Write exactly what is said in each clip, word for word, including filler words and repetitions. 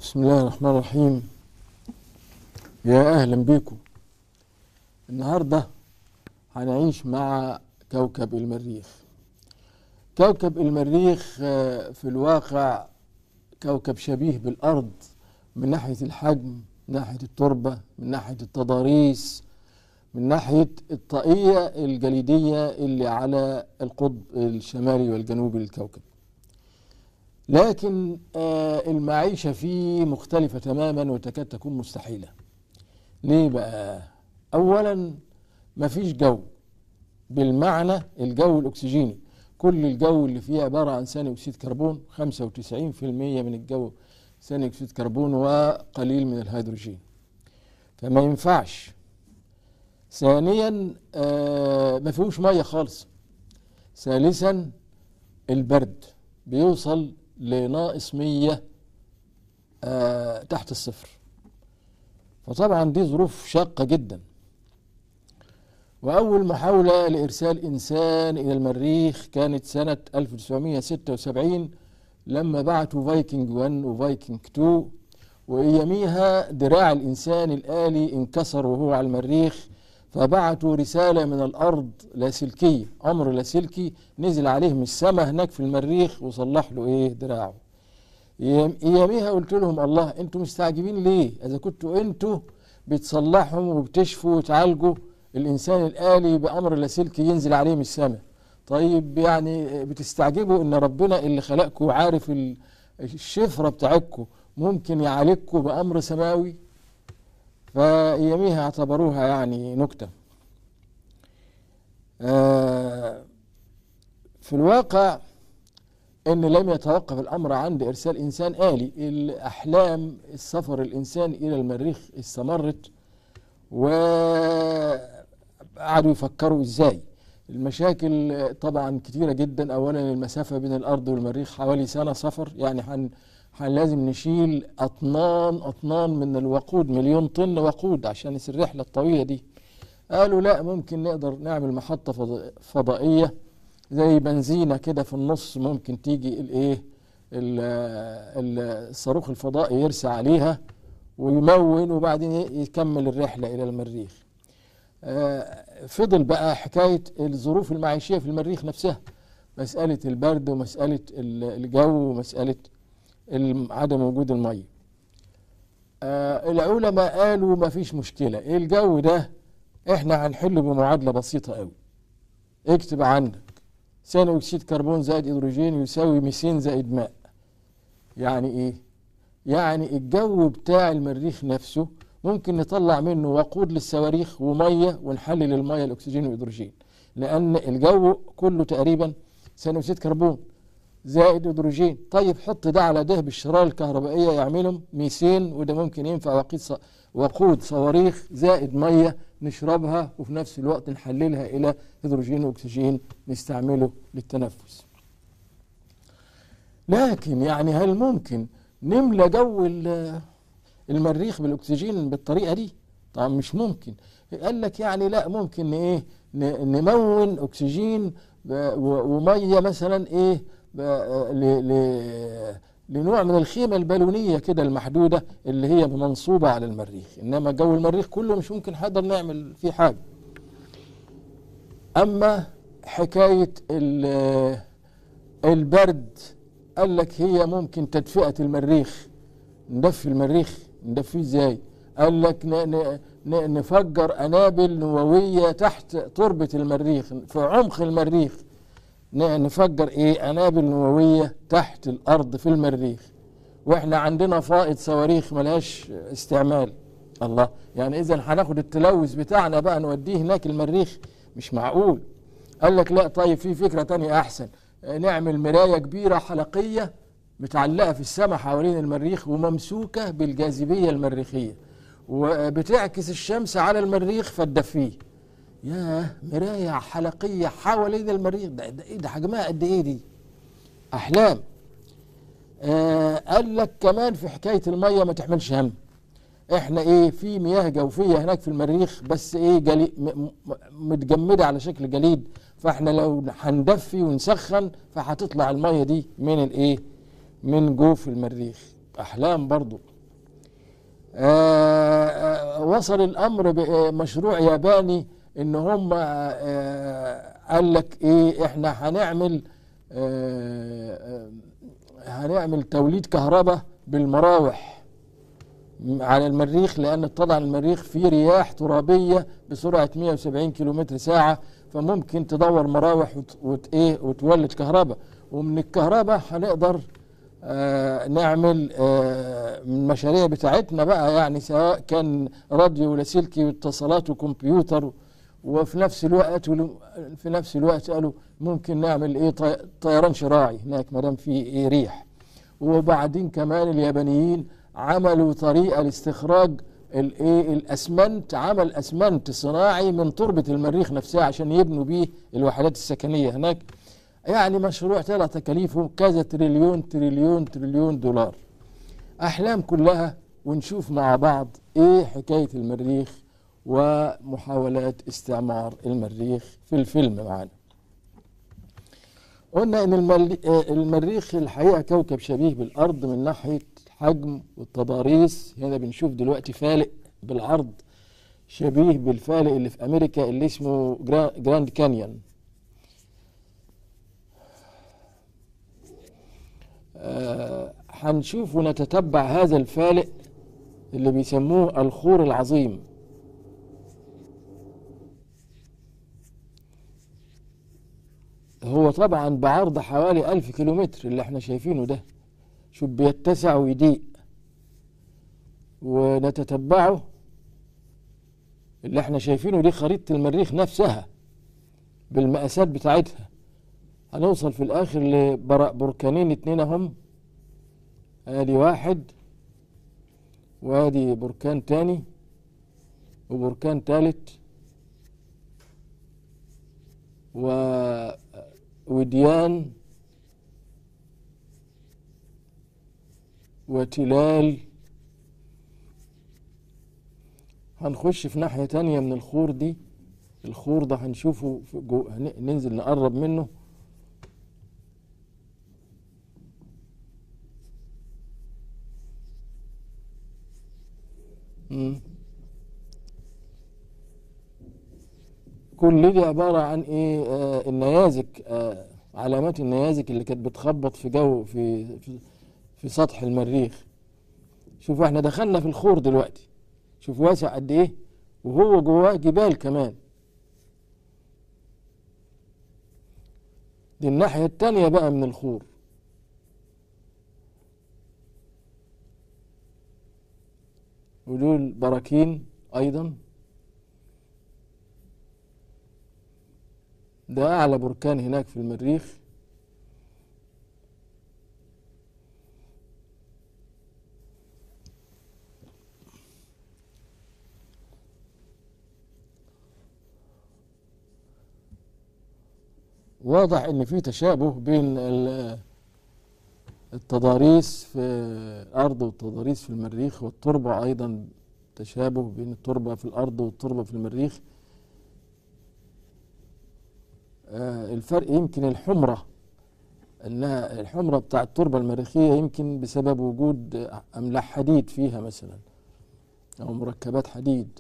بسم الله الرحمن الرحيم. يا أهلا بكم. النهاردة هنعيش مع كوكب المريخ. كوكب المريخ في الواقع كوكب شبيه بالأرض من ناحية الحجم، من ناحية التربة، من ناحية التضاريس، من ناحية الطاقية الجليدية اللي على القطب الشمالي والجنوبي للكوكب. لكن المعيشة فيه مختلفة تماما وتكاد تكون مستحيلة. ليه بقى؟ أولا مفيش جو بالمعنى الجو الأكسجيني. كل الجو اللي فيه عبارة عن ثاني أكسيد كربون، خمسة وتسعين بالمئة من الجو ثاني أكسيد كربون وقليل من الهيدروجين، فما ينفعش. ثانيا آه ما فيهوش مية خالص. ثالثا البرد بيوصل لناقص مية آه تحت الصفر، فطبعا دي ظروف شاقة جدا. وأول محاولة لإرسال إنسان إلى المريخ كانت سنة ألف وتسعمئة وستة وسبعين لما بعتوا فايكنج واحد وفايكنج اثنين، وأياميها دراع الإنسان الآلي انكسر وهو على المريخ، فبعتوا رسالة من الأرض لاسلكية، أمر لاسلكي نزل عليه من السماء هناك في المريخ وصلح له إيه دراعه. أياميها قلت لهم الله، أنتوا مستعجبين ليه؟ إذا كنتوا أنتوا بتصلحوا وبتشفوا وتعالجوا الإنسان الآلي بأمر لاسلكي ينزل عليه من السماء، طيب يعني بتستعجبوا إن ربنا اللي خلقكم وعارف الشفرة بتاعتكم ممكن يعالجكم بأمر سماوي؟ فأياميها اعتبروها يعني نكتة. آه في الواقع إن لم يتوقف الأمر عند إرسال إنسان آلي. الأحلام السفر الإنسان إلى المريخ استمرت، وقعدوا يفكروا إزاي. المشاكل طبعا كتيرة جدا. أولا المسافة بين الأرض والمريخ حوالي سنة سفر، يعني حن لازم نشيل أطنان أطنان من الوقود، مليون طن وقود عشان الرحلة الطويلة دي. قالوا لا، ممكن نقدر نعمل محطة فضائية زي بنزينة كده في النص، ممكن تيجي الايه الصاروخ الفضائي يرسى عليها ويمون وبعدين يكمل الرحلة إلى المريخ. فضل بقى حكاية الظروف المعيشية في المريخ نفسها، مسألة البرد ومسألة الجو ومسألة عدم وجود المية. العلماء قالوا ما فيش مشكلة، الجو ده احنا هنحله بمعادلة بسيطة قوي. اكتب عندك ثاني أكسيد كربون زائد هيدروجين يساوي ميثين زائد ماء. يعني ايه؟ يعني الجو بتاع المريخ نفسه ممكن نطلع منه وقود للصواريخ ومية ونحلل المية الأكسجين والهيدروجين، لأن الجو كله تقريبا ثاني أكسيد كربون زائد هيدروجين. طيب حط ده على ده بالشرارة الكهربائية يعملهم ميثين، وده ممكن ينفع وقود وقود صواريخ زائد مية نشربها وفي نفس الوقت نحللها إلى هيدروجين وأكسجين نستعمله للتنفس. لكن يعني هل ممكن نملى جو المريخ بالأكسجين بالطريقة دي؟ طبعا مش ممكن. قال لك يعني لا، ممكن ايه نمون أكسجين ومية مثلا ايه لنوع من الخيمة البالونية كده المحدودة اللي هي منصوبة على المريخ، إنما جو المريخ كله مش ممكن حقدر نعمل فيه حاجة. أما حكاية البرد قال لك هي ممكن تدفئة المريخ. ندفي المريخ، ندفيه ازاي؟ قال لك نفجر أنابل نووية تحت تربة المريخ، في عمق المريخ نفجر ايه انابل نوويه تحت الارض في المريخ، واحنا عندنا فائض صواريخ ملهاش استعمال. الله، يعني اذا هناخد التلوث بتاعنا بقى نوديه هناك المريخ؟ مش معقول. قال لك لا، طيب في فكره تانية احسن، نعمل مرايه كبيره حلقيه متعلقه في السماء حوالين المريخ وممسوكه بالجاذبيه المريخيه وبتعكس الشمس على المريخ فتدفيه. ياه، مراية حلقية حوالين المريخ، ده, ده, ده حجمها قد ايه دي؟ احلام. آه قال لك كمان في حكاية المية ما تحملش هم. احنا ايه في مياه جوفية هناك في المريخ، بس ايه جلي متجمدة على شكل جليد، فاحنا لو هندفي ونسخن فهتطلع المية دي من الايه من جوف المريخ. احلام برضو. آه، آه، وصل الامر بمشروع ياباني ان هم آه، قال لك ايه، احنا هنعمل آه، آه، هنعمل توليد كهرباء بالمراوح على المريخ، لان طبعا المريخ فيه رياح ترابيه بسرعه مئة وسبعين كيلومتر ساعه، فممكن تدور مراوح وت... وت... ايه وتولد كهرباء. ومن الكهرباء هنقدر آه نعمل آه من المشاريع بتاعتنا بقى، يعني سواء كان راديو لاسلكي واتصالات وكمبيوتر، وفي نفس الوقت في نفس الوقت قالوا ممكن نعمل ايه طي... طيران شراعي هناك ما دام في ايه ريح. وبعدين كمان اليابانيين عملوا طريقه لاستخراج الايه الاسمنت، عمل اسمنت صناعي من تربه المريخ نفسها عشان يبنوا بيه الوحدات السكنيه هناك. يعني مشروع طلع تكاليفه كذا تريليون تريليون تريليون دولار. احلام كلها. ونشوف مع بعض ايه حكايه المريخ ومحاولات استعمار المريخ في الفيلم معانا. قلنا ان المريخ الحقيقه كوكب شبيه بالارض من ناحيه حجم والتضاريس. هنا بنشوف دلوقتي فالق بالعرض شبيه بالفالق اللي في امريكا اللي اسمه جراند كانيون. هنشوف آه ونتتبع هذا الفالق اللي بيسموه الخور العظيم. هو طبعا بعرض حوالي ألف كيلومتر اللي احنا شايفينه ده، شوف بيتسع ويضيق. ونتتبعه اللي احنا شايفينه دي خريطة المريخ نفسها بالمقاسات بتاعتها. هنوصل في الاخر لبركانين اتنين اهم، ادي واحد وادي بركان تاني وبركان تالت و وديان وتلال. هنخش في ناحية تانية من الخور دي. الخور ده هنشوفه جو... ننزل نقرب منه. مم. كل دي عبارة عن ايه؟ آه النيازك، آه علامات النيازك اللي كانت بتخبط في جو في في, في سطح المريخ. شوفوا احنا دخلنا في الخور دلوقتي، شوف واسع قد ايه، وهو جواه جبال كمان. دي الناحية التانية بقى من الخور. ودول براكين ايضا. ده اعلى بركان هناك في المريخ. واضح ان في تشابه بين التضاريس في الارض والتضاريس في المريخ، والتربة ايضا تشابه بين التربة في الارض والتربة في المريخ. آه الفرق يمكن الحمرة، انها الحمرة بتاع التربة المريخية يمكن بسبب وجود املاح حديد فيها مثلا او مركبات حديد.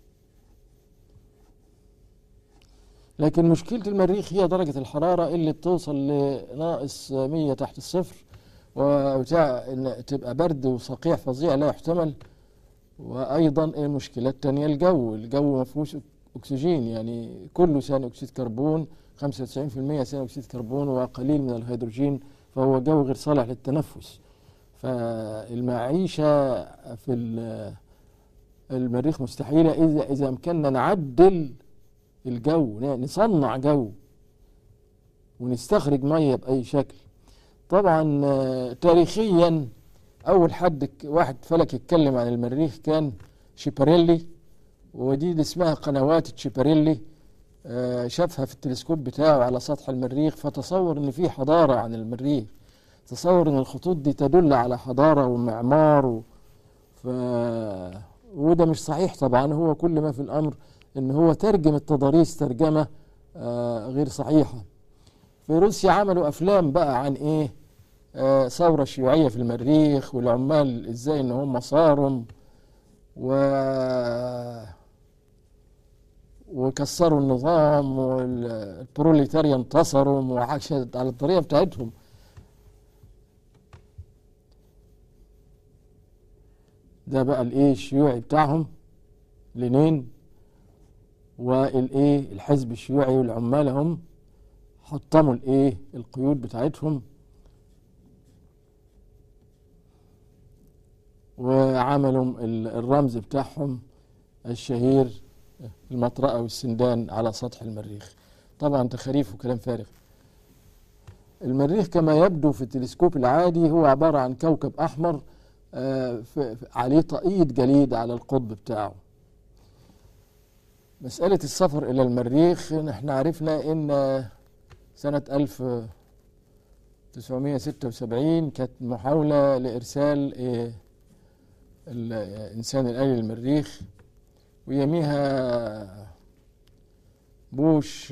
لكن مشكلة المريخ هي درجة الحرارة اللي بتوصل لناقص مية تحت الصفر، وبتاع ان تبقى برد وصقيع فظيع لا يحتمل. وايضا المشكلة التانية الجو الجو ما فيهوش اكسجين، يعني كله ثاني اكسيد كربون، خمسة وتسعين بالمئة ثاني اكسيد كربون وقليل من الهيدروجين، فهو جو غير صالح للتنفس. فالمعيشة في المريخ مستحيلة اذا اذا امكننا نعدل الجو، نصنع جو ونستخرج ميه باي شكل. طبعا تاريخيا اول حد واحد فلك يتكلم عن المريخ كان شيباريلي، ودي اللي اسمها قنوات تشيباريلي. شافها في التلسكوب بتاعه على سطح المريخ، فتصور ان في حضاره عن المريخ، تصور ان الخطوط دي تدل على حضاره ومعمار و... ف... وده مش صحيح طبعا. هو كل ما في الامر ان هو ترجم التضاريس ترجمة آه غير صحيحة. في روسيا عملوا افلام بقى عن ايه، آه ثورة شيوعية في المريخ، والعمال ازاي ان هم صاروا و وكسروا النظام، والبروليتاريا انتصروا وعاشت على الطريقة بتاعتهم. ده بقى الايه الشيوعي بتاعهم لينين، والايه الحزب الشيوعي والعمال هم حطموا الايه القيود بتاعتهم، وعملوا الرمز بتاعهم الشهير المطرقة والسندان على سطح المريخ. طبعا تخاريف وكلام فارغ. المريخ كما يبدو في التلسكوب العادي هو عبارة عن كوكب أحمر عليه طاقية جليد على القطب بتاعه. مسألة السفر إلى المريخ نحن عرفنا إن سنة ألف وتسعمائة وستة وسبعين كانت محاولة لإرسال الإنسان الآلي للمريخ، ويميها بوش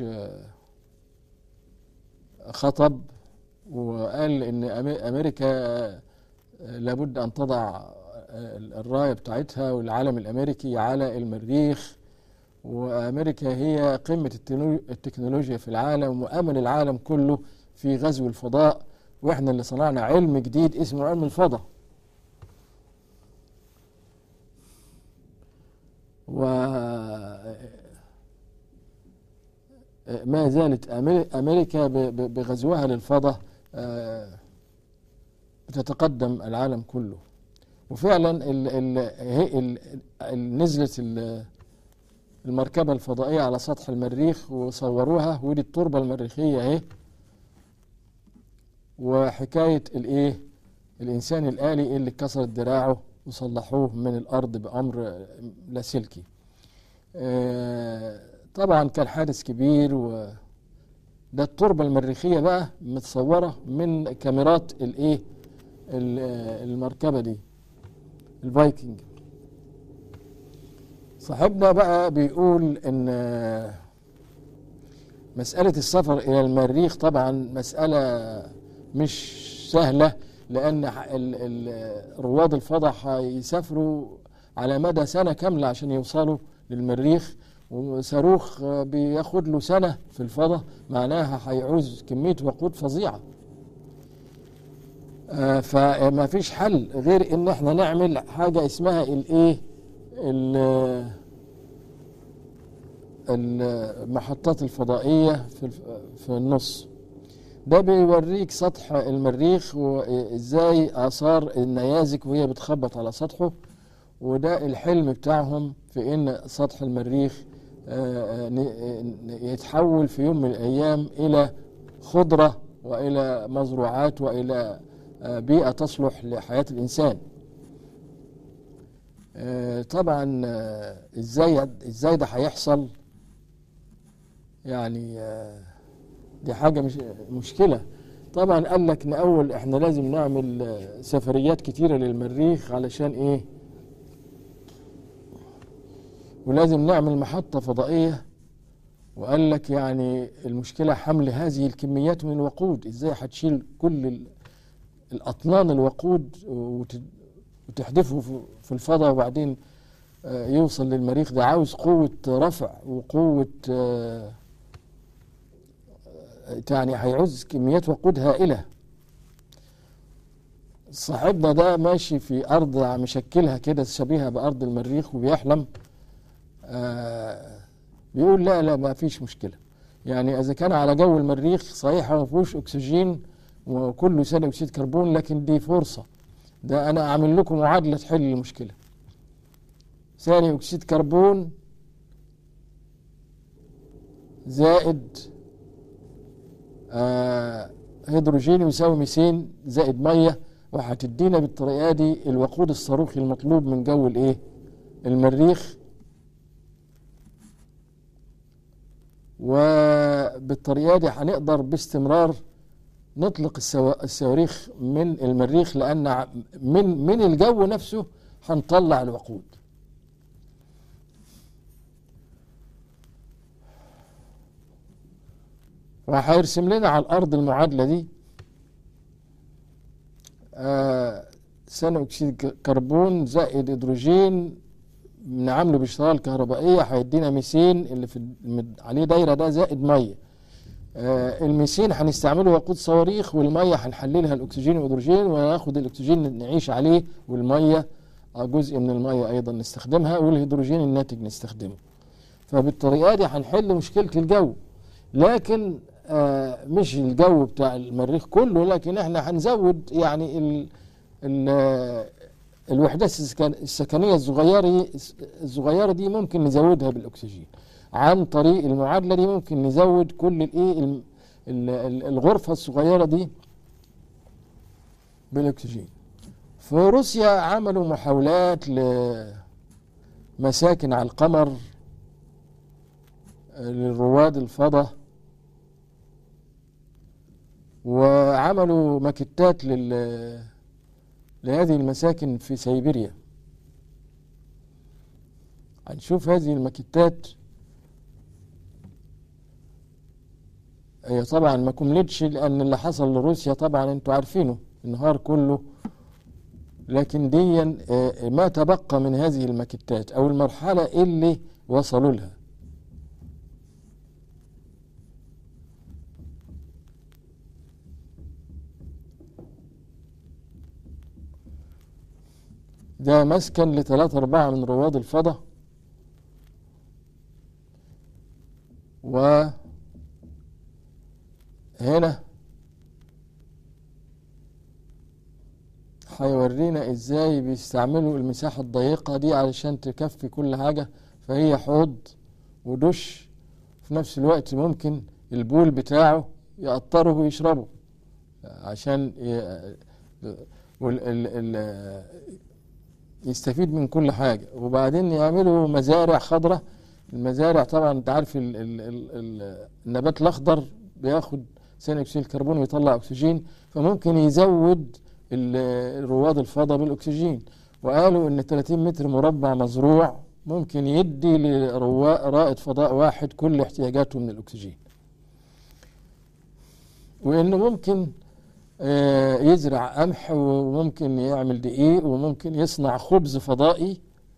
خطب وقال إن أمريكا لابد أن تضع الراية بتاعتها والعلم الأمريكي على المريخ، وأمريكا هي قمة التكنولوجيا في العالم وأمل العالم كله في غزو الفضاء، وإحنا اللي صنعنا علم جديد اسمه علم الفضاء. وما زالت أمريكا بغزوها للفضاء بتتقدم العالم كله. وفعلا ال ال ال نزلت المركبة الفضائية على سطح المريخ وصوروها، ودي التربة المريخية اهي. وحكاية الايه الإنسان الآلي اللي كسرت دراعه وصلحوه من الأرض بأمر لاسلكي. آه طبعا كان حادث كبير. و ده التربة المريخية بقى متصورة من كاميرات الايه المركبة دي الفايكنج. صاحبنا بقى بيقول ان مسألة السفر إلى المريخ طبعا مسألة مش سهلة، لأن رواد الفضاء هيسافروا على مدى سنة كاملة عشان يوصلوا للمريخ، وصاروخ بياخد له سنة في الفضاء، معناها هيعوز كمية وقود فظيعة. آه فما فيش حل غير ان احنا نعمل حاجة اسمها الايه المحطات الفضائية في في النص. ده بيوريك سطح المريخ وازاي اثار النيازك وهي بتخبط على سطحه، وده الحلم بتاعهم في ان سطح المريخ يتحول في يوم من الايام الى خضرة والى مزروعات والى بيئة تصلح لحياة الانسان. طبعا ازاي ازاي ده هيحصل؟ يعني دي حاجة مش مشكلة. طبعا قال لك نأول احنا لازم نعمل سفريات كتيرة للمريخ علشان ايه، ولازم نعمل محطة فضائية. وقال لك يعني المشكلة حمل هذه الكميات من الوقود، ازاي هتشيل كل الأطنان الوقود وتحدفه في الفضاء وبعدين يوصل للمريخ؟ ده عاوز قوة رفع وقوة يعني هيعوز كميات وقود هائلة. صاحبنا ده ماشي في أرض مشكلها كده شبيهة بأرض المريخ وبيحلم. آه بيقول لا لا ما فيش مشكلة، يعني إذا كان على جو المريخ صحيح ما فيهوش أكسجين وكله ثاني أكسيد كربون، لكن دي فرصة. ده أنا أعمل لكم معادلة تحل المشكلة. ثاني أكسيد كربون زائد آه هيدروجين يساوي ميثين زائد مية، وهتدينا بالطريقة دي الوقود الصاروخي المطلوب من جو الايه المريخ. وبالطريقة دي هنقدر باستمرار نطلق الصواريخ من المريخ، لأن من من الجو نفسه هنطلع الوقود. وهيرسم لنا على الأرض المعادلة دي. آه ثاني أكسيد كربون زائد هيدروجين بنعمله باشتغال كهربائية هيدينا ميثين اللي في المد- عليه دايرة ده زائد مية. آه الميثين هنستعمله وقود صواريخ، والمية هنحللها الأكسجين والهيدروجين وناخد الأكسجين نعيش عليه، والمية آه، جزء من المية أيضا نستخدمها، والهيدروجين الناتج نستخدمه. فبالطريقة دي هنحل مشكلة الجو، لكن آه مش الجو بتاع المريخ كله، لكن احنا هنزود يعني ال ال الوحدات السكن- السكنية الصغيرة الصغيرة دي ممكن نزودها بالأكسجين. عن طريق المعادلة دي ممكن نزود كل الايه الم- ال- ال- الغرفة الصغيرة دي بالأكسجين. في روسيا عملوا محاولات لمساكن على القمر للرواد الفضاء، وعملوا ماكيتات لل لهذه المساكن في سيبيريا. هنشوف هذه الماكيتات. هي طبعا ما كملتش، لأن اللي حصل لروسيا طبعا انتوا عارفينه، النهار كله. لكن دي آه، ما تبقى من هذه الماكيتات أو المرحلة اللي وصلوا لها. ده مسكن لثلاثة أرباع من رواد الفضاء، وهنا هيورينا ازاي بيستعملوا المساحة الضيقة دي علشان تكفي كل حاجة. فهي حوض ودش، في نفس الوقت ممكن البول بتاعه يقطره ويشربه عشان ي- وال- ال- ال- يستفيد من كل حاجة. وبعدين يعملوا مزارع خضراء. المزارع طبعا انت عارف ال ال ال ال النبات الأخضر بياخد ثاني أكسيد الكربون ويطلع أكسجين، فممكن يزود ال- رواد الفضاء بالأكسجين. وقالوا إن ثلاثين متر مربع مزروع ممكن يدي لرائد فضاء واحد كل احتياجاته من الأكسجين. وإنه ممكن آه، يزرع قمح، وممكن يعمل دقيق، وممكن يصنع خبز فضائي.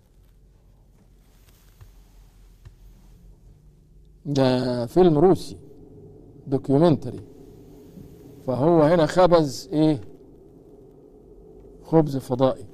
ده فيلم روسي دوكيومنتري. فهو هنا خبز ايه؟ خبز فضائي.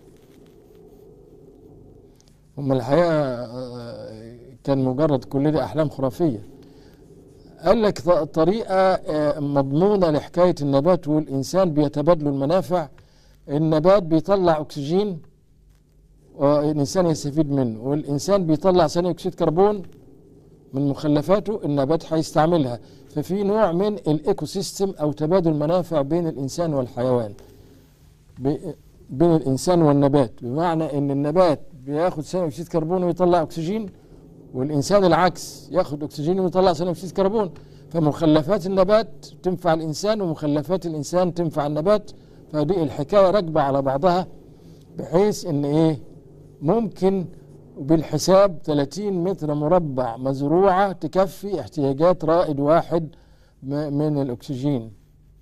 هم الحقيقة آه، كان مجرد كل دي أحلام خرافية. قال لك ط- طريقة آه، مضمونة لحكاية النبات والإنسان بيتبادلوا المنافع. النبات بيطلع أكسجين والإنسان يستفيد منه، والإنسان بيطلع ثاني أكسيد كربون من مخلفاته، النبات هيستعملها. ففي نوع من الإيكو سيستم أو تبادل منافع بين الإنسان والحيوان، ب- بين الإنسان والنبات، بمعنى إن النبات بياخد ثاني أكسيد كربون ويطلع أكسجين، والإنسان العكس ياخد أكسجين ويطلع ثاني أكسيد كربون. فمخلفات النبات تنفع الإنسان ومخلفات الإنسان تنفع النبات. فدي الحكاية راكبة على بعضها، بحيث إن إيه ممكن بالحساب ثلاثين متر مربع مزروعة تكفي احتياجات رائد واحد م- من الأكسجين.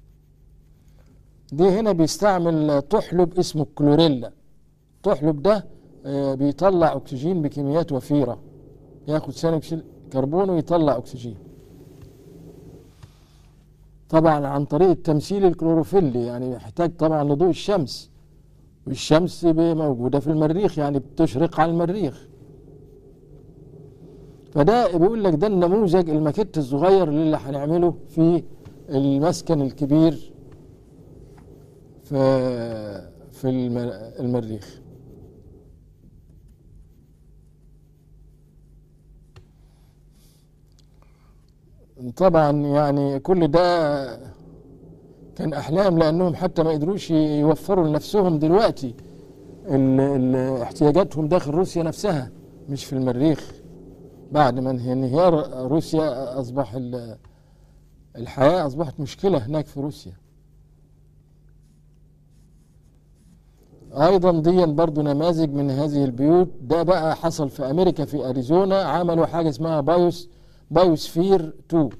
دي هنا بيستعمل طحلب اسمه الكلوريلا. الطحلب ده آه، بيطلع أكسجين بكميات وفيرة، ياخد ثاني أكسيد كربون ويطلع أكسجين. طبعا عن طريق التمثيل الكلوروفيلي، يعني يحتاج طبعا لضوء الشمس، والشمس موجودة في المريخ، يعني بتشرق على المريخ. فده بيقول لك ده النموذج الماكيت الصغير اللي هنعمله في المسكن الكبير في في الم- المريخ. طبعا يعني كل ده كان أحلام، لأنهم حتى ما قدروش يوفروا لنفسهم دلوقتي ال- ال- احتياجاتهم داخل روسيا نفسها، مش في المريخ. بعد ما انهيار روسيا أصبح ال- الحياة أصبحت مشكلة هناك في روسيا. أيضا دي برضو نماذج من هذه البيوت. ده بقى حصل في أمريكا في أريزونا، عملوا حاجة اسمها بايوس بايوسفير اتنين.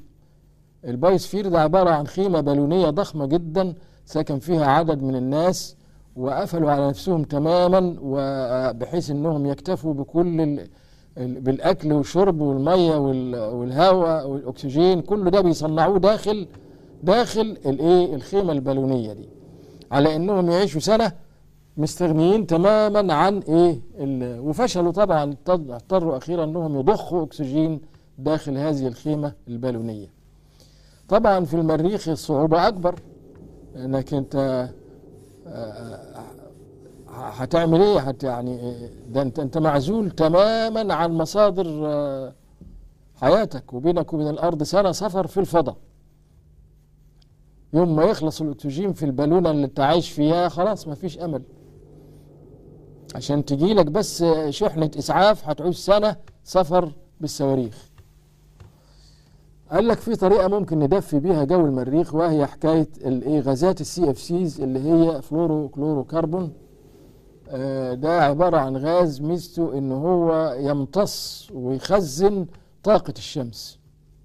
البايوسفير ده عبارة عن خيمة بالونية ضخمة جدا سكن فيها عدد من الناس، وقفلوا على نفسهم تماما، وبحيث انهم يكتفوا بكل ال... بالاكل والشرب والميه والهواء والاكسجين، كل ده بيصنعوه داخل داخل الايه الخيمه البالونيه دي، على انهم يعيشوا سنه مستغنيين تماما عن ايه ال... وفشلوا طبعا، اضطروا اخيرا انهم يضخوا اكسجين داخل هذه الخيمه البالونيه. طبعا في المريخ الصعوبه اكبر، انك انت هتعمل ايه؟ هت يعني ده انت انت معزول تماما عن مصادر حياتك، وبينك وبين الارض سنه سفر في الفضاء. يوم ما يخلص الاكسجين في البالونه اللي انت عايش فيها خلاص ما فيش امل، عشان تجيلك بس شحنه اسعاف هتعوز سنه سفر بالصواريخ. قال لك في طريقه ممكن ندفي بيها جو المريخ، وهي حكايه الايه غازات السي اف سيز اللي هي فلورو كلورو كربون. ده عبارة عن غاز ميزته ان هو يمتص ويخزن طاقة الشمس،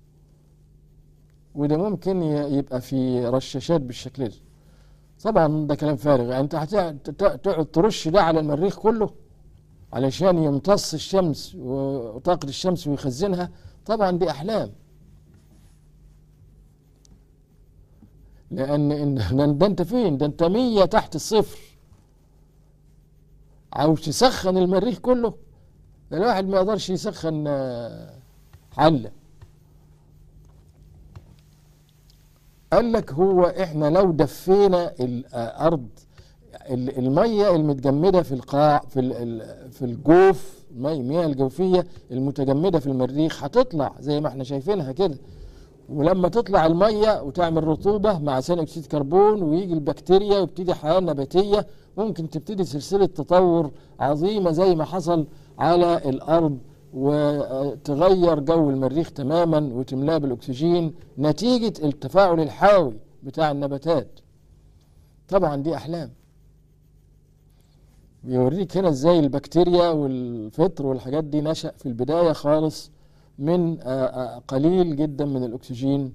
وده ممكن يبقى في رشاشات بالشكل ده. طبعا ده كلام فارغ، يعني انت هتقعد ترش ده على المريخ كله علشان يمتص الشمس وطاقة الشمس ويخزنها؟ طبعا دي احلام، لان ده انت فين؟ ده انت مية تحت الصفر، عاوز تسخن المريخ كله؟ ده الواحد ما يقدرش يسخن حله. قال لك هو احنا لو دفينا الارض، الميه المتجمده في القاع في في الجوف، المياه الجوفيه المتجمده في المريخ هتطلع زي ما احنا شايفينها كده، ولما تطلع الميه وتعمل رطوبه مع ثاني اكسيد كربون ويجي البكتيريا ويبتدي حياه نباتيه، ممكن تبتدي سلسله تطور عظيمه زي ما حصل على الارض، وتغير جو المريخ تماما وتملاه بالاكسجين نتيجه التفاعل الحيوي بتاع النباتات. طبعا دي احلام. بيوريك هنا ازاي البكتيريا والفطر والحاجات دي نشأ في البدايه خالص من قليل جدا من الأكسجين،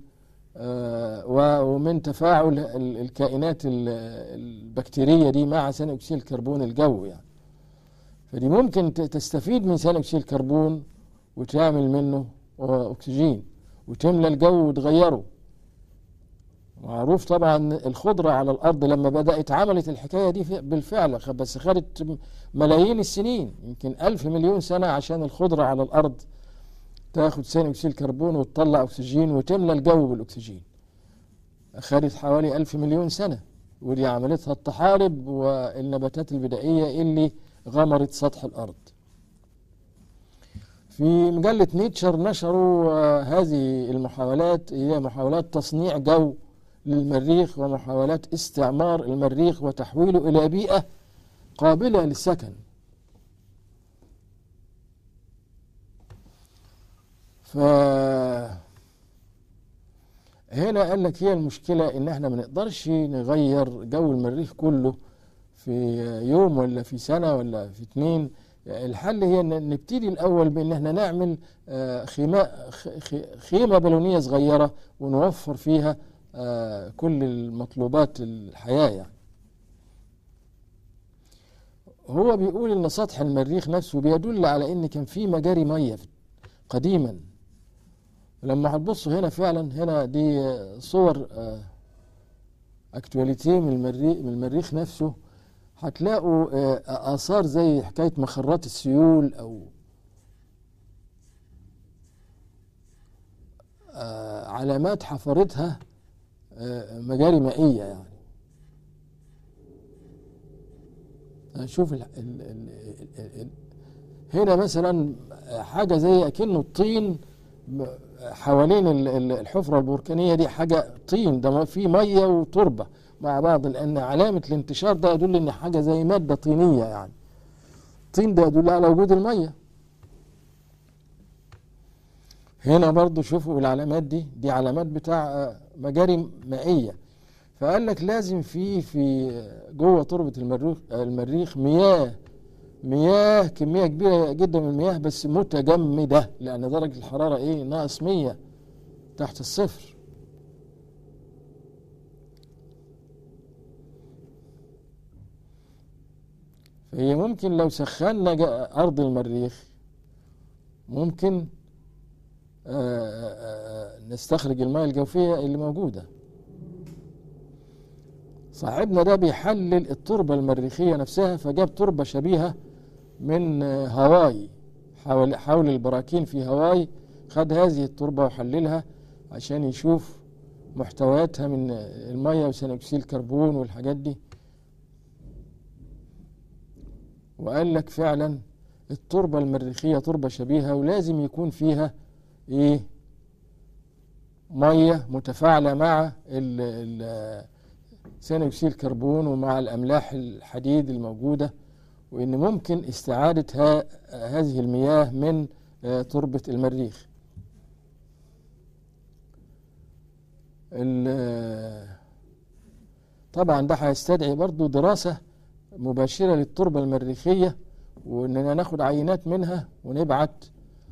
ومن تفاعل الكائنات البكتيرية دي مع ثاني أكسيد الكربون الجوي يعني. فدي ممكن تستفيد من ثاني أكسيد الكربون وتعمل منه أكسجين وتملى الجو وتغيره. معروف طبعا الخضرة على الأرض لما بدأت عملت الحكاية دي بالفعل، بس خدت ملايين السنين، يمكن ألف مليون سنة عشان الخضرة على الأرض تاخد ثاني اكسيد الكربون وتطلع اكسجين وتملى الجو بالاكسجين. اخذت حوالي ألف مليون سنه، ودي عملتها الطحالب والنباتات البدائيه اللي غمرت سطح الارض. في مجله نيتشر نشروا هذه المحاولات، هي محاولات تصنيع جو للمريخ ومحاولات استعمار المريخ وتحويله الى بيئه قابله للسكن. فهنا قال لك هي المشكلة ان احنا ما نقدرش نغير جو المريخ كله في يوم ولا في سنة ولا في اتنين. الحل هي ان نبتدي الاول بان احنا نعمل خيمة خيمة بالونية صغيرة ونوفر فيها كل المطلوبات الحياة يعني. هو بيقول ان سطح المريخ نفسه بيدل على ان كان في مجاري مية قديما. لما هتبصوا هنا فعلا، هنا دي صور اكتواليتي من المريخ من المريخ نفسه، هتلاقوا اثار زي حكايه مخرات السيول او علامات حفرتها مجاري مائيه يعني. شوف ال ال ال هنا مثلا حاجه زي اكنه الطين حوالين الحفرة البركانية دي، حاجة طين، ده في مية وتربة مع بعض، لأن علامة الانتشار ده يدل إن حاجة زي مادة طينية يعني. الطين ده يدل على وجود المية. هنا برضو شوفوا العلامات دي، دي علامات بتاع مجاري مائية. فقال لك لازم في في جوه تربة المريخ المريخ مياه مياه كمية كبيرة جدا من المياه، بس متجمدة، لأن درجة الحرارة إيه ناقص مية تحت الصفر. فهي ممكن لو سخنا أرض المريخ ممكن نستخرج الماء الجوفية اللي موجودة. صاحبنا ده بيحلل التربة المريخية نفسها، فجاب تربة شبيهة من هاواي، حول, حول البراكين في هاواي. خد هذه التربة وحللها عشان يشوف محتوياتها من المية وثاني أكسيد الكربون والحاجات دي، وقال لك فعلا التربة المريخية تربة شبيهة، ولازم يكون فيها ايه مية متفاعلة مع ثاني أكسيد الكربون ومع الأملاح الحديد الموجودة، وإن ممكن استعادة هذه المياه من تربة المريخ. طبعا ده هيستدعي برضو دراسة مباشرة للتربة المريخية، وإننا ناخد عينات منها ونبعت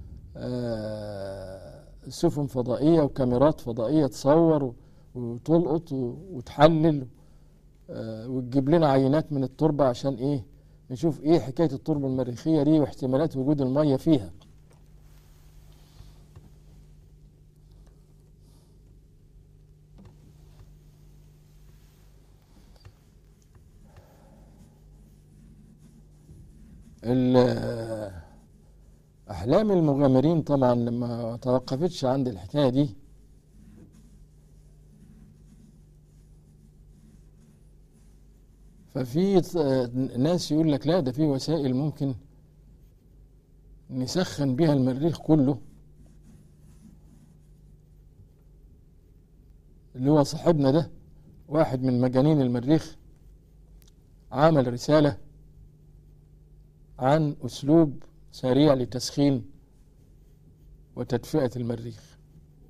سفن فضائية وكاميرات فضائية تصور وتلقط وتحلل وتجيب لنا عينات من التربة عشان ايه نشوف ايه حكاية التربة المريخية دي واحتمالات وجود المية فيها. أحلام المغامرين طبعا لما توقفتش عند الحكاية دي، ففي ناس يقول لك لا، ده في وسائل ممكن نسخن بها المريخ كله، اللي هو صاحبنا ده واحد من مجانين المريخ عمل رسالة عن أسلوب سريع لتسخين وتدفئة المريخ.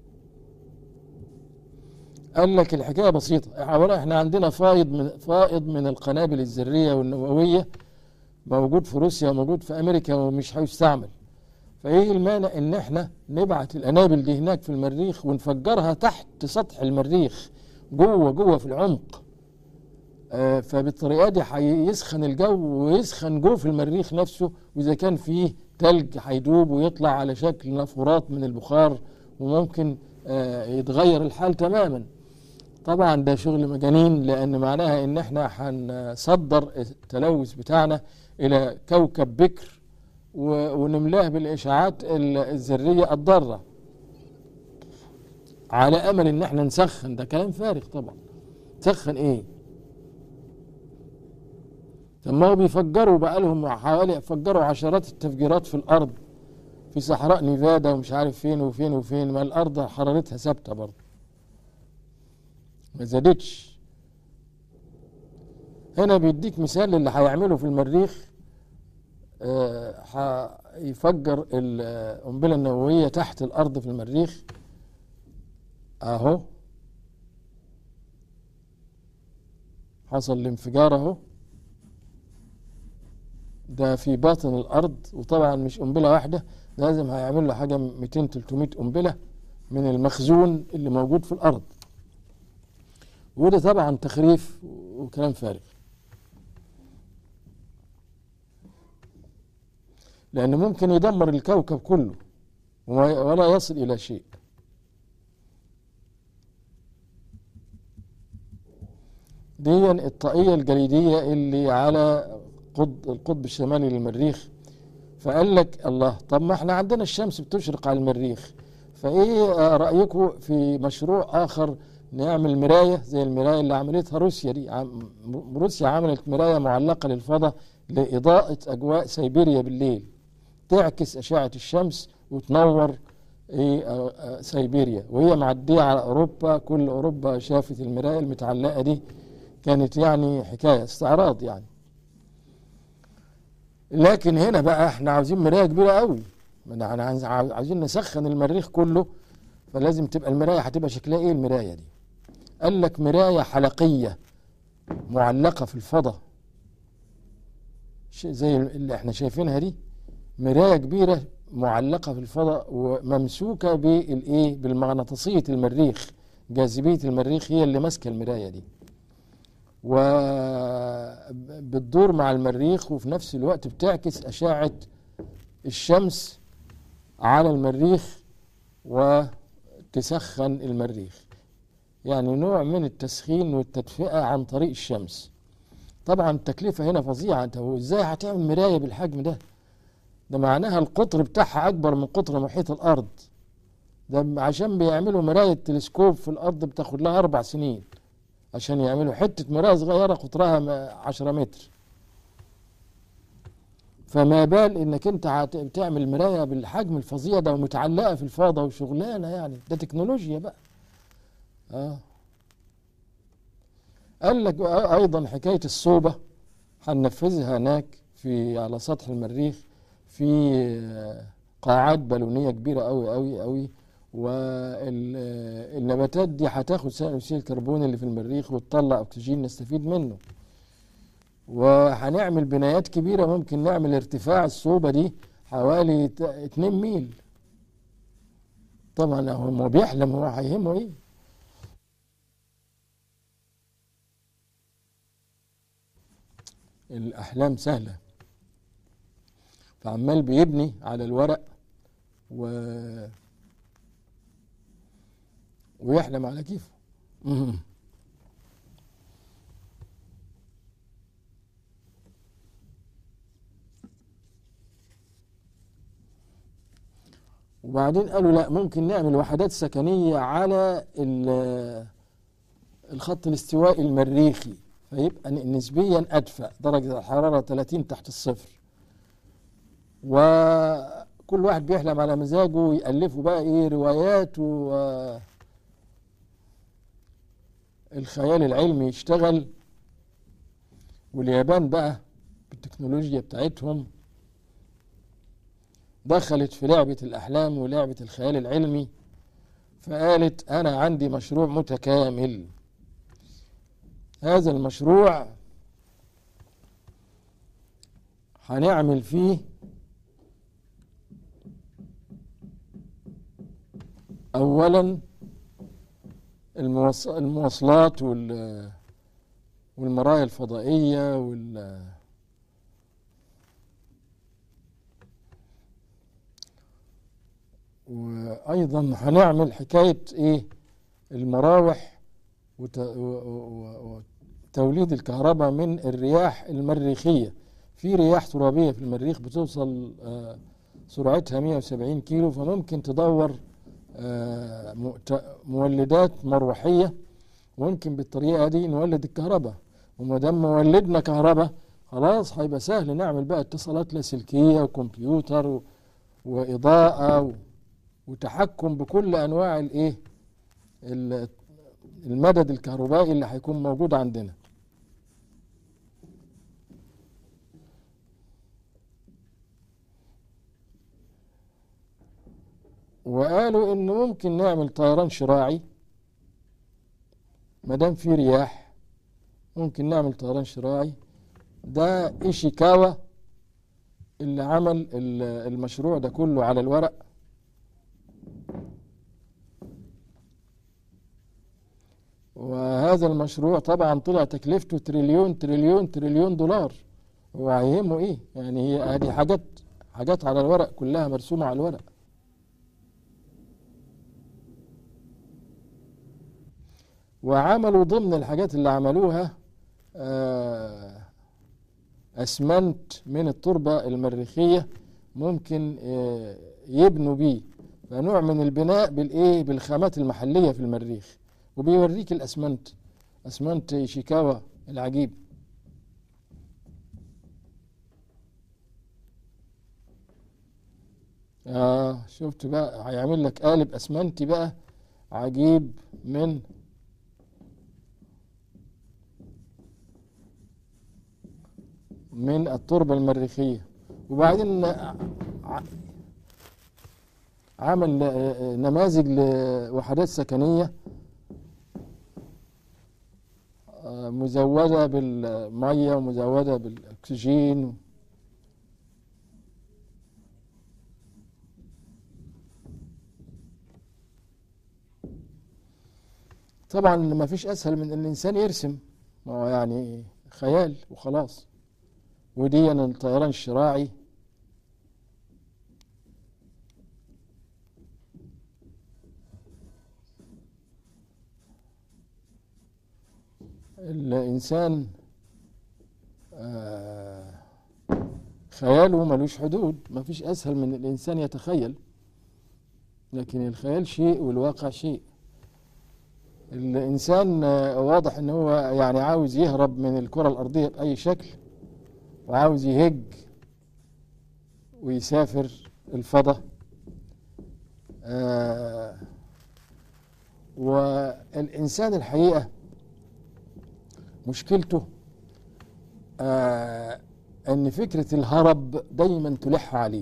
قال لك الحكاية بسيطة، اولا احنا عندنا فائض من فائض من القنابل الذرية والنووية موجود في روسيا وموجود في امريكا ومش هيستعمل، فايه المانع ان احنا نبعت القنابل دي هناك في المريخ ونفجرها تحت سطح المريخ جوه جوه في العمق، آه فبالطريقة دي هيسخن الجو ويسخن جوه في المريخ نفسه، واذا كان فيه تلج هيدوب ويطلع على شكل نافورات من البخار وممكن آه يتغير الحال تماما. طبعا ده شغل مجانين، لان معناها ان احنا هنصدر التلوث بتاعنا الى كوكب بكر ونملاه بالاشعاعات الذريه الضاره على امل ان احنا نسخن. ده كلام فارغ طبعا. تسخن ايه؟ طب ما هو بيفجروا بقالهم حوالي فجروا عشرات التفجيرات في الارض في صحراء نيفادا ومش عارف فين وفين وفين، ما الارض حرارتها ثابته برضه ما زادتش. هنا بيديك مثال اللي هيعمله في المريخ، هيفجر آه القنبله النوويه تحت الارض في المريخ اهو، حصل الانفجار اهو، ده في باطن الارض، وطبعا مش قنبله واحده، لازم هيعمل له حاجه مئتين ثلاثمائة قنبله من المخزون اللي موجود في الارض، وده طبعا تخريف وكلام فارغ، لأنه ممكن يدمر الكوكب كله ولا يصل إلى شيء. دي الطاقية الجليدية اللي على قطب القطب الشمالي للمريخ. فقال لك الله، طب ما احنا عندنا الشمس بتشرق على المريخ، فايه رأيكم في مشروع آخر نعمل مراية زي المراية اللي عملتها روسيا دي؟ روسيا عملت مراية معلقة للفضاء لإضاءة أجواء سيبيريا بالليل، تعكس أشعة الشمس وتنور إيه سيبيريا، وهي معدية على أوروبا. كل أوروبا شافت المراية المتعلقة دي، كانت يعني حكاية استعراض يعني. لكن هنا بقى احنا عاوزين مراية كبيرة قوي، يعني عاوزين نسخن المريخ كله، فلازم تبقى المراية هتبقى شكلها ايه المراية دي؟ قال لك مراية حلقية معلقة في الفضاء زي اللي احنا شايفينها دي، مراية كبيرة معلقة في الفضاء وممسوكة بالايه بالمغناطيسية المريخ، جاذبية المريخ هي اللي ماسكة المراية دي. و بتدور مع المريخ، وفي نفس الوقت بتعكس أشعة الشمس على المريخ وتسخن المريخ. يعني نوع من التسخين والتدفئة عن طريق الشمس. طبعا التكلفة هنا فظيعة. انت ازاي هتعمل مراية بالحجم ده؟ ده معناها القطر بتاعها أكبر من قطر محيط الأرض. ده عشان بيعملوا مراية تلسكوب في الأرض بتاخد لها أربع سنين عشان يعملوا حتة مراية صغيرة قطرها عشرة متر. فما بال انك انت بتعمل مراية بالحجم الفظيع ده ومتعلقة في الفاضة وشغلانة، يعني ده تكنولوجيا بقى. اه قال لك ايضا حكاية الصوبة هننفذها هناك في على سطح المريخ في قاعات بالونية كبيرة قوي قوي قوي، والنباتات دي هتاخد ثاني اكسيد الكربون اللي في المريخ وتطلع اكسجين نستفيد منه. وهنعمل بنايات كبيرة، ممكن نعمل ارتفاع الصوبة دي حوالي اتنين ميل. طبعا هو بيحلم، هو هيهمه ايه؟ الأحلام سهلة، فعمال بيبني على الورق و... ويحلم على كيفه. وبعدين قالوا لا، ممكن نعمل وحدات سكنية على الخط الاستوائي المريخي، فيبقى نسبيا أدفأ، درجة الحرارة ثلاثين تحت الصفر. وكل واحد بيحلم على مزاجه ويألفوا بقى ايه روايات، والخيال العلمي يشتغل. واليابان بقى بالتكنولوجيا بتاعتهم دخلت في لعبة الأحلام ولعبة الخيال العلمي، فقالت أنا عندي مشروع متكامل. هذا المشروع هنعمل فيه أولا المواصلات والمرايا الفضائية وال وأيضا هنعمل حكاية إيه المراوح وتوليد الكهرباء من الرياح المريخية. في رياح ترابية في المريخ بتوصل سرعتها مئة وسبعين كيلو، فممكن تدور مولدات مروحية، وممكن بالطريقة دي نولد الكهرباء. وما دام ولدنا كهرباء خلاص هيبقى سهل نعمل بقى اتصالات لاسلكية وكمبيوتر وإضاءة وتحكم بكل أنواع الإيه المدد الكهربائي اللي هيكون موجود عندنا. وقالوا إنه ممكن نعمل طيران شراعي، ما دام في رياح ممكن نعمل طيران شراعي. ده إيشيكاوا اللي عمل المشروع ده كله على الورق، وهذا المشروع طبعا طلع تكلفته تريليون تريليون تريليون دولار. وهيهمه ايه يعني؟ هي هذه حاجات حاجات على الورق، كلها مرسومة على الورق. وعملوا ضمن الحاجات اللي عملوها أسمنت من التربة المريخية، ممكن يبنوا بيه، فنوع من البناء بالايه بالخامات المحلية في المريخ. وبيوريك الأسمنت، أسمنت إيشيكاوا العجيب. آه شفت بقى، هيعمل لك قالب أسمنتي بقى عجيب من من التربة المريخية. وبعدين عمل نماذج لوحدات سكنية مزودة بالمية ومزودة بالأكسجين. طبعا ما فيش أسهل من أن الإنسان يرسم، ما هو يعني خيال وخلاص. ودي الطيران الشراعي الإنسان آه خياله ملوش حدود، ما فيش أسهل من الإنسان يتخيل، لكن الخيال شيء والواقع شيء. الإنسان آه واضح أنه هو يعني عاوز يهرب من الكرة الأرضية بأي شكل، وعاوز يهج ويسافر الفضاء. آه والإنسان الحقيقة مشكلته آه أن فكرة الهرب دايما تلح عليه.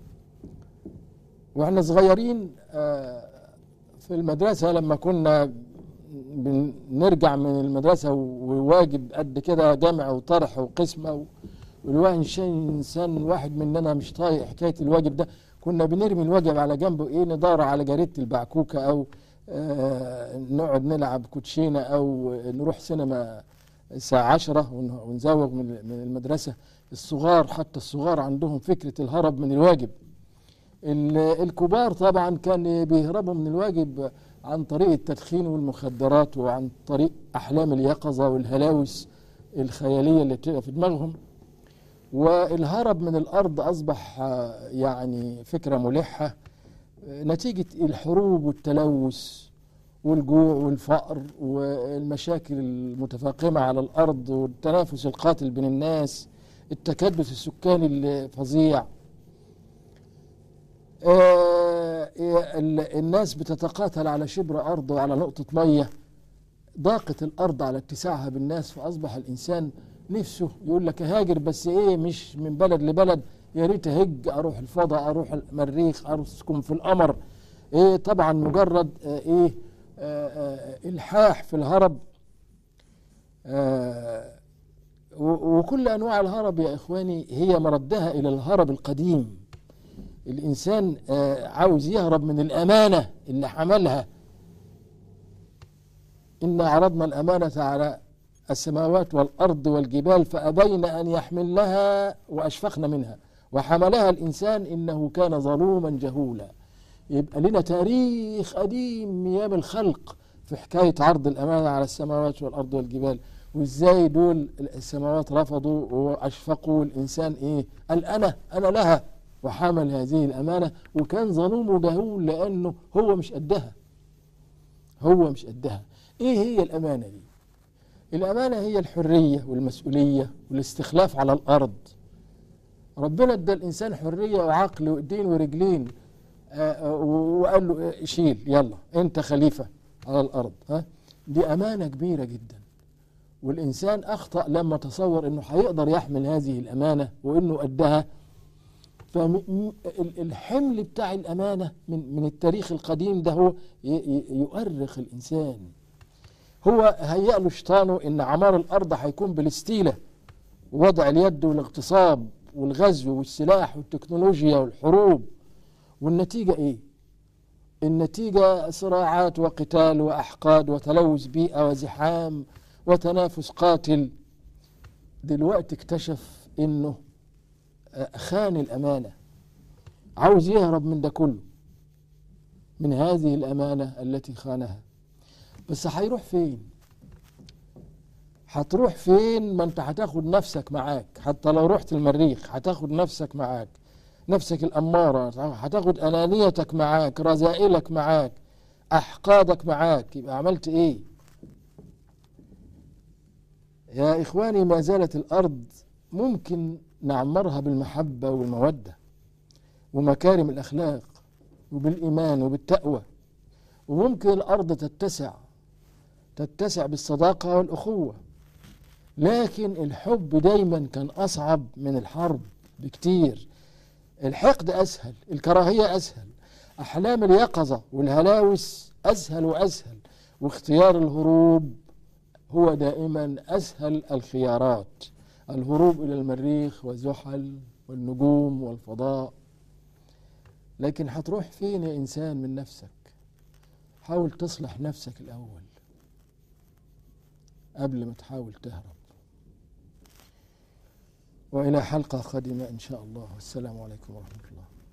وإحنا صغيرين آه في المدرسة لما كنا بنرجع من المدرسة وواجب قد كده جمع وطرح وقسمة، والواحد إنسان واحد مننا مش طايق حكاية الواجب ده، كنا بنرمي الواجب على جنبه، إيه ندور على جريدة البعكوكة، أو آه نقعد نلعب كوتشينة، أو نروح سينما الساعة عشرة ونزوغ من المدرسة. الصغار حتى الصغار عندهم فكرة الهرب من الواجب. الكبار طبعا كان بيهربوا من الواجب عن طريق التدخين والمخدرات، وعن طريق أحلام اليقظة والهلاوس الخيالية اللي بتبقى في دماغهم. والهرب من الأرض أصبح يعني فكرة ملحة نتيجة الحروب والتلوث والجوع والفقر والمشاكل المتفاقمة على الأرض، والتنافس القاتل بين الناس، التكدس السكاني الفظيع. آه الناس بتتقاتل على شبر أرض وعلى نقطة مية. ضاقت الأرض على اتساعها بالناس، فأصبح الإنسان نفسه يقول لك هاجر، بس إيه، مش من بلد لبلد، يا ريت هج أروح الفضاء، أروح المريخ، أسكن في القمر. إيه طبعا مجرد آه إيه آه آه الحاح في الهرب. آه وكل أنواع الهرب يا إخواني هي مردها إلى الهرب القديم. الإنسان آه عاوز يهرب من الأمانة اللي حملها. إنا عرضنا الأمانة على السماوات والأرض والجبال فأبين أن يحملنها وأشفقن منها وحملها الإنسان إنه كان ظلوما جهولا. يبقى لنا تاريخ قديم من أيام الخلق في حكاية عرض الأمانة على السماوات والأرض والجبال، وإزاي دول السماوات رفضوا وأشفقوا. الإنسان إيه؟ قال أنا أنا لها، وحمل هذه الأمانة وكان ظلوم وجهول لأنه هو مش قدها. هو مش قدها. إيه هي الأمانة دي؟ الأمانة هي الحرية والمسؤولية والاستخلاف على الأرض. ربنا ادى الإنسان حرية وعقل وإيدين ورجلين، وقال له شيل يلا أنت خليفة على الأرض. ها؟ دي أمانة كبيرة جدا. والإنسان أخطأ لما تصور أنه هيقدر يحمل هذه الأمانة وأنه قدها. فالحمل بتاع الأمانة من من التاريخ القديم ده هو يؤرخ الإنسان. هو هيأ له شيطانه إن عمار الأرض هيكون بالاستيلة ووضع اليد والاغتصاب والغزو والسلاح والتكنولوجيا والحروب. والنتيجة إيه؟ النتيجة صراعات وقتال وأحقاد وتلوث بيئة وزحام وتنافس قاتل. دلوقتي اكتشف إنه خان الأمانة، عاوز يهرب من ده كله، من هذه الأمانة التي خانها. بس هيروح فين؟ هتروح فين؟ ما انت هتاخد نفسك معاك. حتى لو رحت المريخ هتاخد نفسك معاك، نفسك الأمارة، هتاخد أنانيتك معاك، رذائلك معاك، أحقادك معاك. يبقى عملت إيه؟ يا إخواني ما زالت الأرض ممكن نعمرها بالمحبة والمودة ومكارم الأخلاق وبالإيمان وبالتقوى، وممكن الأرض تتسع تتسع بالصداقة والأخوة. لكن الحب دايما كان أصعب من الحرب بكتير. الحقد أسهل، الكراهية أسهل، أحلام اليقظة والهلاوس أسهل وأسهل، واختيار الهروب هو دائما أسهل الخيارات. الهروب إلى المريخ وزحل والنجوم والفضاء. لكن هتروح فين يا إنسان من نفسك؟ حاول تصلح نفسك الأول قبل ما تحاول تهرب. وإلى حلقة قادمة إن شاء الله، والسلام عليكم ورحمة الله.